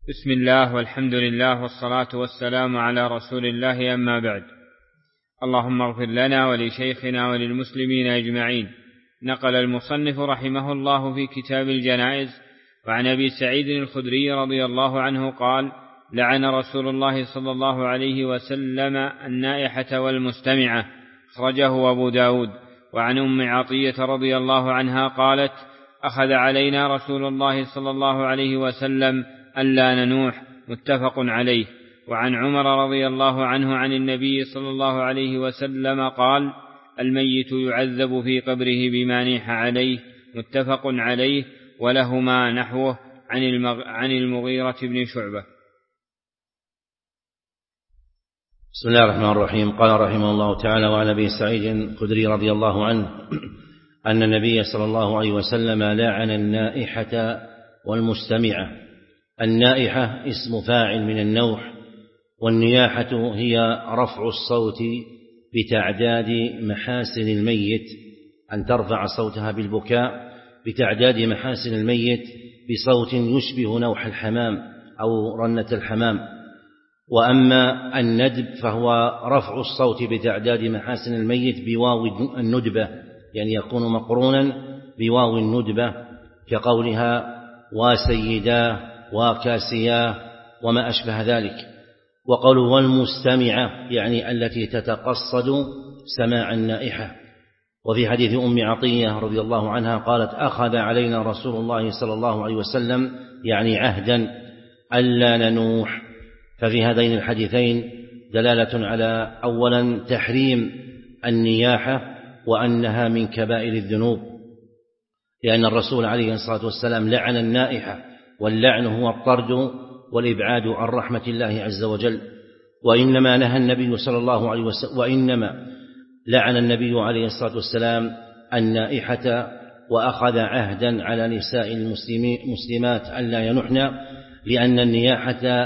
بسم الله والحمد لله والصلاة والسلام على رسول الله، أما بعد. اللهم اغفر لنا ولشيخنا وللمسلمين أجمعين. نقل المصنف رحمه الله في كتاب الجنائز وعن أبي سعيد الخدري رضي الله عنه قال: لعن رسول الله صلى الله عليه وسلم النائحة والمستمعة، أخرجه أبو داود. وعن أم عطية رضي الله عنها قالت: أخذ علينا رسول الله صلى الله عليه وسلم ألا ننوح، متفق عليه. وعن عمر رضي الله عنه عن النبي صلى الله عليه وسلم قال: الميت يعذب في قبره بما نيح عليه، متفق عليه. ولهما نحوه عن المغيرة بن شعبة. بسم الله الرحمن الرحيم. قال رحمه الله تعالى: وعن أبي سعيد الخدري رضي الله عنه أن النبي صلى الله عليه وسلم لعن النائحة والمستمعة. النائحة اسم فاعل من النوح، والنياحة هي رفع الصوت بتعداد محاسن الميت، أن ترفع صوتها بالبكاء بتعداد محاسن الميت بصوت يشبه نوح الحمام أو رنة الحمام. وأما الندب فهو رفع الصوت بتعداد محاسن الميت بواو الندبة، يعني يكون مقرونا بواو الندبة، كقولها وسيداه وكاسياه وما أشبه ذلك. وقوله والمستمعة يعني التي تتقصد سماع النائحة. وفي حديث أم عطية رضي الله عنها قالت: أخذ علينا رسول الله صلى الله عليه وسلم يعني عهدا ألا ننوح. ففي هذين الحديثين دلالة على أولا تحريم النياحة وأنها من كبائر الذنوب، لأن الرسول عليه الصلاة والسلام لعن النائحة، واللعن هو الطرد والإبعاد عن رحمة الله عز وجل. وإنما نهى النبي صلى الله عليه وسلم، وإنما لعن النبي عليه الصلاة والسلام النائحة وأخذ عهدا على نساء المسلمات ألا ينحن، لأن النياحة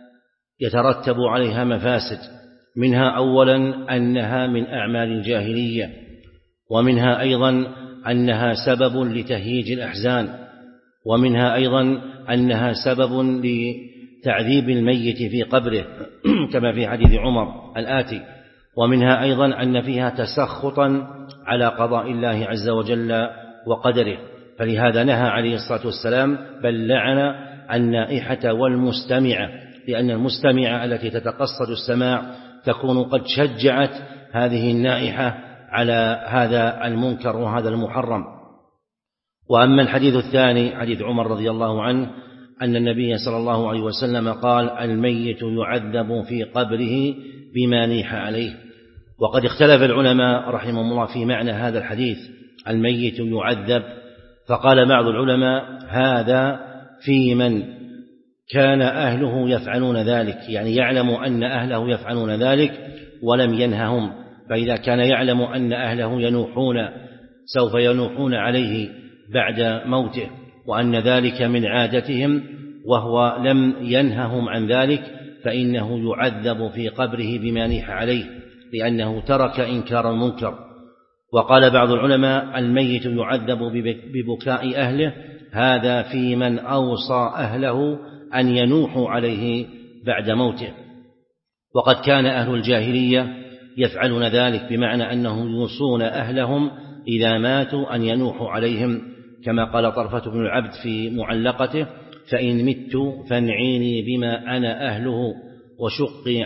يترتب عليها مفاسد، منها أولا أنها من أعمال الجاهلية، ومنها أيضا أنها سبب لتهييج الأحزان، ومنها أيضا أنها سبب لتعذيب الميت في قبره كما في حديث عمر الآتي. ومنها أيضا أن فيها تسخطا على قضاء الله عز وجل وقدره، فلهذا نهى عليه الصلاة والسلام بل لعن النائحة والمستمعة، لأن المستمعة التي تتقصد السماع تكون قد شجعت هذه النائحة على هذا المنكر وهذا المحرم. وأما الحديث الثاني حديث عمر رضي الله عنه أن النبي صلى الله عليه وسلم قال: الميت يعذب في قبره بما نيح عليه. وقد اختلف العلماء رحمهم الله في معنى هذا الحديث، الميت يعذب. فقال بعض العلماء: هذا في من كان أهله يفعلون ذلك، يعني يعلم أن أهله يفعلون ذلك ولم ينههم، فإذا كان يعلم أن أهله ينوحون سوف ينوحون عليه بعد موته، وأن ذلك من عادتهم وهو لم ينههم عن ذلك، فإنه يعذب في قبره بما نيح عليه، لأنه ترك إنكار المنكر. وقال بعض العلماء: الميت يعذب ببكاء أهله، هذا في من أوصى أهله أن ينوحوا عليه بعد موته. وقد كان أهل الجاهلية يفعلون ذلك، بمعنى أنهم يوصون أهلهم إذا ماتوا أن ينوحوا عليهم، كما قال طرفة بن العبد في معلقته: فإن مت فانعيني بما أنا أهله وشقي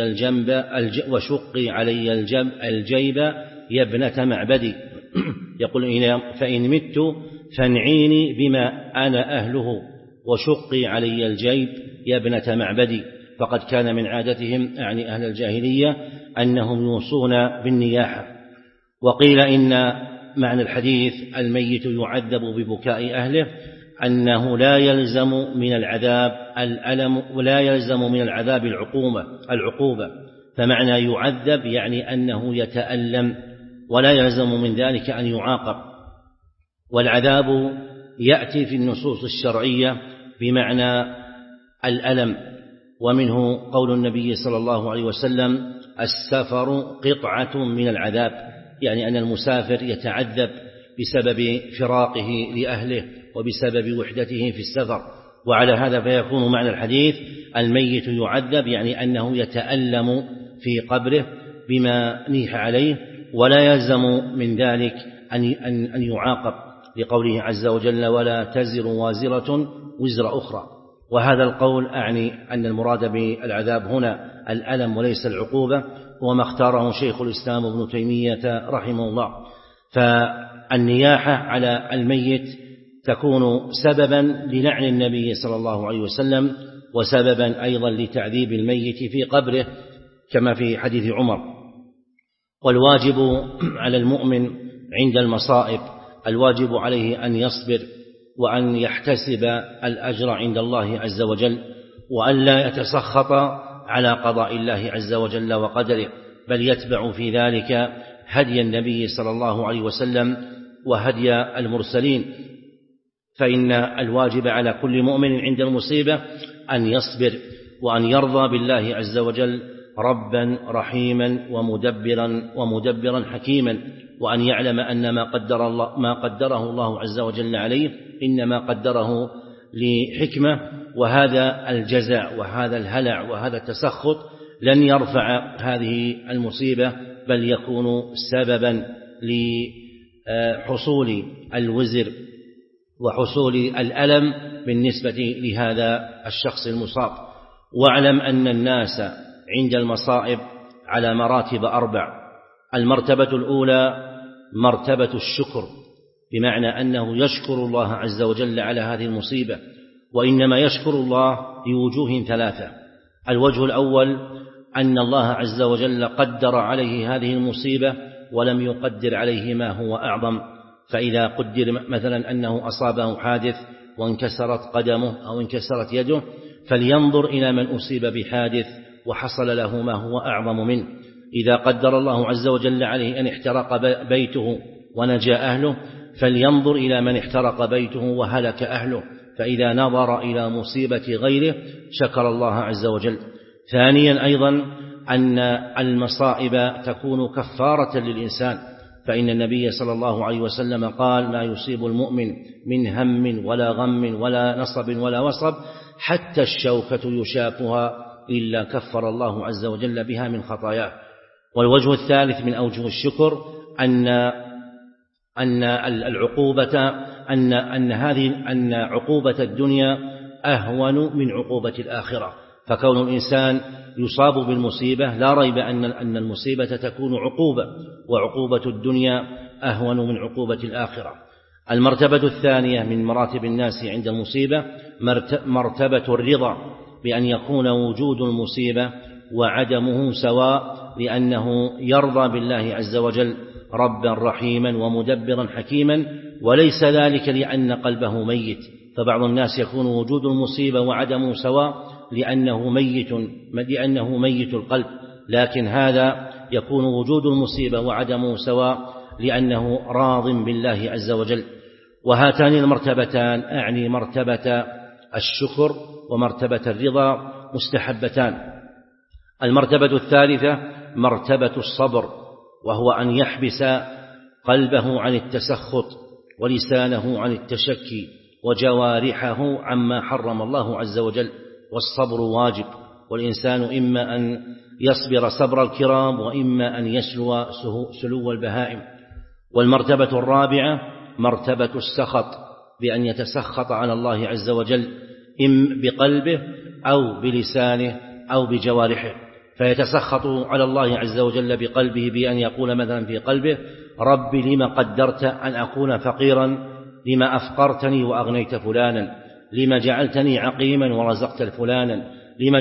علي الجيب يا ابنة معبدي. يقول: فإن مت فانعيني بما أنا أهله وشقي علي الجيب يا ابنة معبدي. فقد كان من عادتهم، يعني أهل الجاهلية، أنهم يوصون بالنياحة. وقيل إن معنى الحديث الميت يعذب ببكاء أهله أنه لا يلزم من العذاب الألم ولا يلزم من العذاب العقوبة. فمعنى يعذب يعني أنه يتألم، ولا يلزم من ذلك أن يعاقب. والعذاب يأتي في النصوص الشرعية بمعنى الألم، ومنه قول النبي صلى الله عليه وسلم: السفر قطعة من العذاب، يعني أن المسافر يتعذب بسبب فراقه لأهله وبسبب وحدته في السفر. وعلى هذا فيكون معنى الحديث الميت يعذب، يعني أنه يتألم في قبره بما نيح عليه، ولا يلزم من ذلك أن يعاقب، لقوله عز وجل ولا تزر وازرة وزر أخرى. وهذا القول أعني أن المراد بالعذاب هنا الألم وليس العقوبة، وما اختاره شيخ الإسلام ابن تيمية رحمه الله. فالنياحة على الميت تكون سببا للعن النبي صلى الله عليه وسلم، وسببا أيضا لتعذيب الميت في قبره كما في حديث عمر. والواجب على المؤمن عند المصائب، الواجب عليه أن يصبر وأن يحتسب الأجر عند الله عز وجل، وأن لا يتسخط على قضاء الله عز وجل وقدره، بل يتبع في ذلك هدي النبي صلى الله عليه وسلم وهدي المرسلين. فإن الواجب على كل مؤمن عند المصيبة أن يصبر وأن يرضى بالله عز وجل ربا رحيما ومدبرا حكيما، وأن يعلم أن ما قدره الله عز وجل عليه إنما قدره لحكمة، وهذا الجزاء وهذا الهلع وهذا التسخط لن يرفع هذه المصيبة، بل يكون سببا لحصول الوزر وحصول الألم بالنسبة لهذا الشخص المصاب. واعلم أن الناس عند المصائب على مراتب 4. المرتبة الأولى مرتبة الشكر، بمعنى أنه يشكر الله عز وجل على هذه المصيبة، وإنما يشكر الله لوجوه 3. الوجه الأول أن الله عز وجل قدر عليه هذه المصيبة ولم يقدر عليه ما هو أعظم، فإذا قدر مثلا أنه أصابه حادث وانكسرت قدمه أو انكسرت يده، فلينظر إلى من أصيب بحادث وحصل له ما هو أعظم منه. إذا قدر الله عز وجل عليه أن احترق بيته ونجا أهله، فلينظر إلى من احترق بيته وهلك أهله، فإذا نظر إلى مصيبة غيره شكر الله عز وجل. ثانيا أيضا أن المصائب تكون كفارة للإنسان، فإن النبي صلى الله عليه وسلم قال ما يصيب المؤمن من هم ولا غم ولا نصب ولا وصب حتى الشوكة يشاكها إلا كفر الله عز وجل بها من خطاياه. والوجه الثالث من أوجه الشكر أن عقوبة الدنيا أهون من عقوبة الآخرة، فكون الإنسان يصاب بالمصيبة لا ريب أن المصيبة تكون عقوبة، وعقوبة الدنيا أهون من عقوبة الآخرة. المرتبة الثانية من مراتب الناس عند المصيبة مرتبة الرضا، بأن يكون وجود المصيبة وعدمه سواء، لأنه يرضى بالله عز وجل ربا رحيما ومدبرا حكيما، وليس ذلك لأن قلبه ميت. فبعض الناس يكون وجود المصيبة وعدمه سواء لأنه ميت القلب، لكن هذا يكون وجود المصيبة وعدمه سواء لأنه راض بالله عز وجل. وهاتان المرتبتان أعني مرتبة الشكر ومرتبة الرضا مستحبتان. المرتبة الثالثة مرتبة الصبر، وهو أن يحبس قلبه عن التسخط ولسانه عن التشكي وجوارحه عما حرم الله عز وجل. والصبر واجب، والإنسان إما أن يصبر صبر الكرام وإما أن يسلو سلو البهائم. والمرتبة الرابعة مرتبة السخط، بأن يتسخط على الله عز وجل إما بقلبه أو بلسانه أو بجوارحه، فيتسخط على الله عز وجل بقلبه بأن يقول مثلا في قلبه ربي لما قدرت أن أكون فقيرا، لما أفقرتني وأغنيت فلانا، لما جعلتني عقيما ورزقت فلانا، لما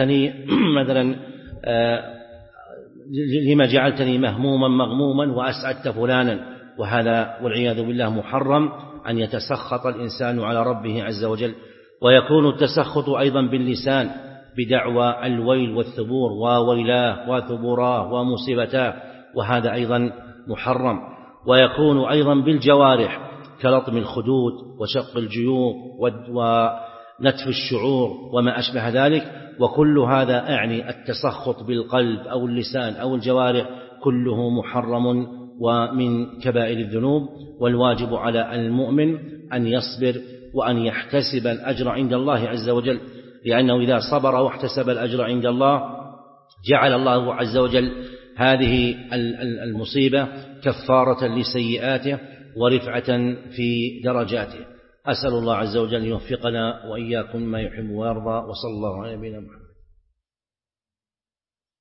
جعلتني مهموما مغموما وأسعدت فلانا. وهذا والعياذ بالله محرم أن يتسخط الإنسان على ربه عز وجل. ويكون التسخط أيضا باللسان بدعوى الويل والثبور وويلاه وثبوراه ومصيبتاه، وهذا أيضا محرم. ويكون أيضا بالجوارح كلطم الخدود وشق الجيوب ونتف الشعور وما أشبه ذلك. وكل هذا أعني التسخط بالقلب أو اللسان أو الجوارح كله محرم ومن كبائر الذنوب. والواجب على المؤمن أن يصبر وأن يحتسب الأجر عند الله عز وجل، لأنه إذا صبر واحتسب الأجر عند الله جعل الله عز وجل هذه المصيبة كفارة لسيئاته ورفعة في درجاته. أسأل الله عز وجل أن يوفقنا وإياكم ما يحب ويرضى، وصلى الله على نبينا محمد.